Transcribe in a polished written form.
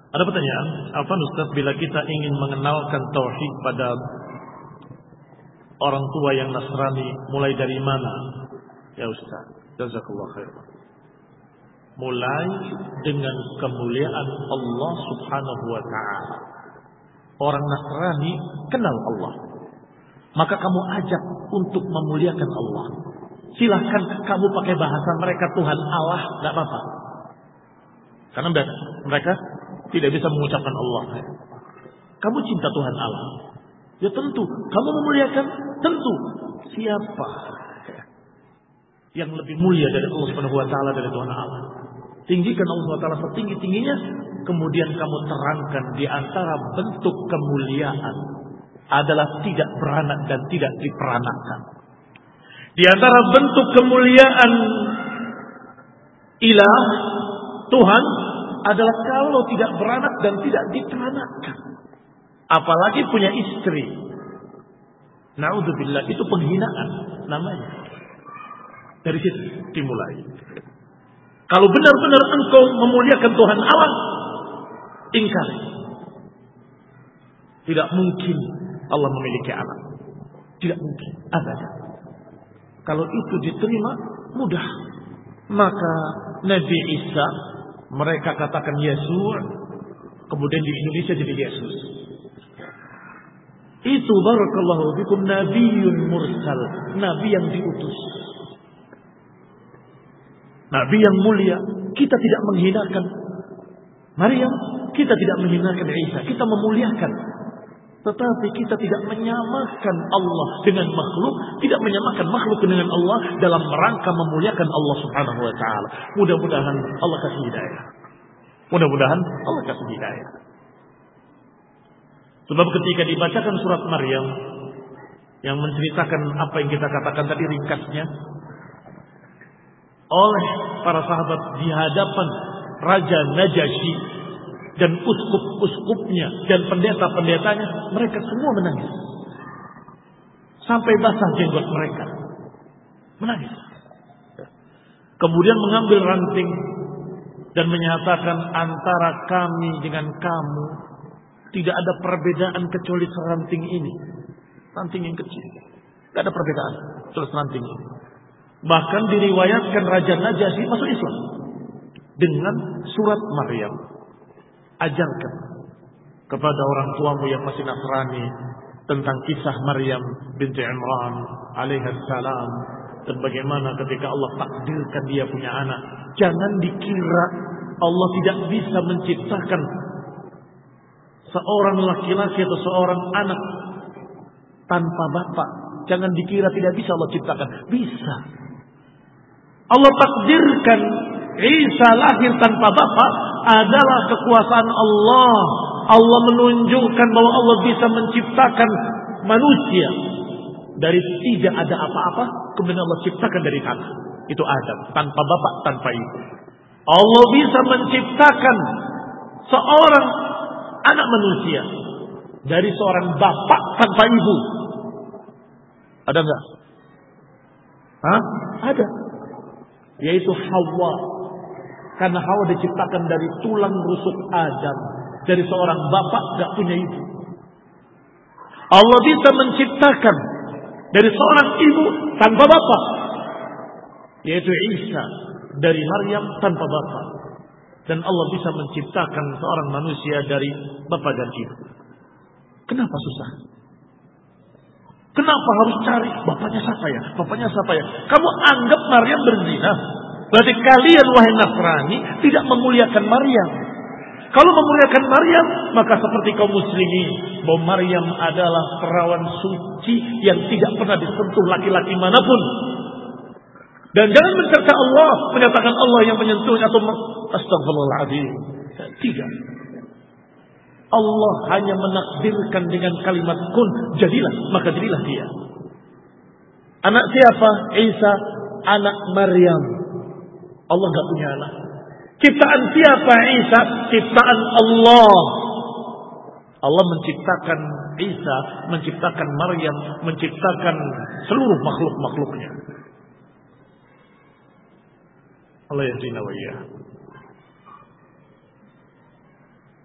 Ada pertanyaan, apa Ustaz, bila kita ingin mengenalkan tauhid pada orang tua yang Nasrani, mulai dari mana? Ya Ustaz, jazakallahu khair. Mulai dengan kemuliaan Allah Subhanahu wa taala. Orang Nasrani kenal Allah, maka kamu ajak untuk memuliakan Allah. Silahkan kamu pakai bahasa mereka Tuhan Allah, tidak apa-apa. Karena mereka tidak bisa mengucapkan Allah. Kamu cinta Tuhan Allah, ya tentu. Kamu memuliakan, tentu. Siapa yang lebih mulia dari Allah Subhanahu wa taala, dari Tuhan Allah? Tinggikan Allah Subhanahu wa taala setinggi-tingginya. Kemudian kamu terangkan di antara bentuk kemuliaan adalah tidak beranak dan tidak diperanakan. Di antara bentuk kemuliaan ilah Tuhan adalah kalau tidak beranak dan tidak diperanakkan. Apalagi punya istri. Na'udzubillah, itu penghinaan namanya. Dari situ dimulai. Kalau benar-benar engkau memuliakan Tuhan Allah, ingkar. Tidak mungkin Allah memiliki anak. Tidak mungkin. Abadan. Kalau itu diterima, mudah. Maka Nabi Isa, mereka katakan Yesus, kemudian di Indonesia jadi Yesus. Itu barakallahu fikum nabiyyun mursal, nabi yang diutus. Nabi yang mulia. Kita tidak menghinakan Maryam, kita tidak menghinakan Isa, kita memuliakan. Tetapi kita tidak menyamakan Allah dengan makhluk, tidak menyamakan makhluk dengan Allah dalam rangka memuliakan Allah Subhanahu wa taala. Mudah-mudahan Allah kasih hidayah. Mudah-mudahan Allah kasih hidayah. Sebab ketika dibacakan surat Maryam yang menceritakan apa yang kita katakan tadi ringkasnya oleh para sahabat di hadapan Raja Najasyi dan uskup-uskupnya dan pendeta-pendetanya, mereka semua menangis. Sampai basah jenggot mereka. Menangis. Kemudian mengambil ranting dan menyatakan, antara kami dengan kamu tidak ada perbedaan kecuali seranting ini. Ranting yang kecil. Tidak ada perbedaan kecuali seranting ini. Bahkan diriwayatkan Raja Najasyi masuk Islam dengan surat Maryam. Ajarkan kepada orang tuamu yang masih Nasrani tentang kisah Maryam binti Imran alaihissalam, dan bagaimana ketika Allah takdirkan dia punya anak. Jangan dikira Allah tidak bisa menciptakan seorang laki-laki atau seorang anak tanpa bapak. Jangan dikira tidak bisa Allah ciptakan. Bisa. Allah takdirkan Isa lahir tanpa bapak adalah kekuasaan Allah. Allah menunjukkan bahwa Allah bisa menciptakan manusia dari tidak ada apa-apa, kemudian Allah ciptakan dari tanah. Itu Adam, tanpa bapak, tanpa ibu. Allah bisa menciptakan seorang anak manusia dari seorang bapak tanpa ibu. Ada enggak? Hah? Ada. Yaitu Hawa. Karena Hawa diciptakan dari tulang rusuk Adam, dari seorang bapak gak punya ibu. Allah bisa menciptakan dari seorang ibu tanpa bapak, yaitu Isa, dari Maryam tanpa bapak. Dan Allah bisa menciptakan seorang manusia dari bapak dan ibu. Kenapa susah? Kenapa harus cari bapaknya siapa ya? Bapaknya siapa ya? Kamu anggap Maryam berzina? Berarti kalian wahai Nasrani tidak memuliakan Maryam. Kalau memuliakan Maryam, maka seperti kaum muslimin, bahwa Maryam adalah perawan suci yang tidak pernah disentuh laki-laki manapun. Dan jangan mencerca Allah, menyatakan Allah yang menyentuhnya atau astagfirullahaladzim. Tidak. Allah hanya menakdirkan dengan kalimat kun, jadilah, maka jadilah dia. Anak siapa? Isa, anak Maryam. Allah gak punya anak. Ciptaan siapa Isa? Ciptaan Allah. Allah menciptakan Isa, menciptakan Maryam, menciptakan seluruh makhluk-makhluknya. Allah yahdina wa iyyakum.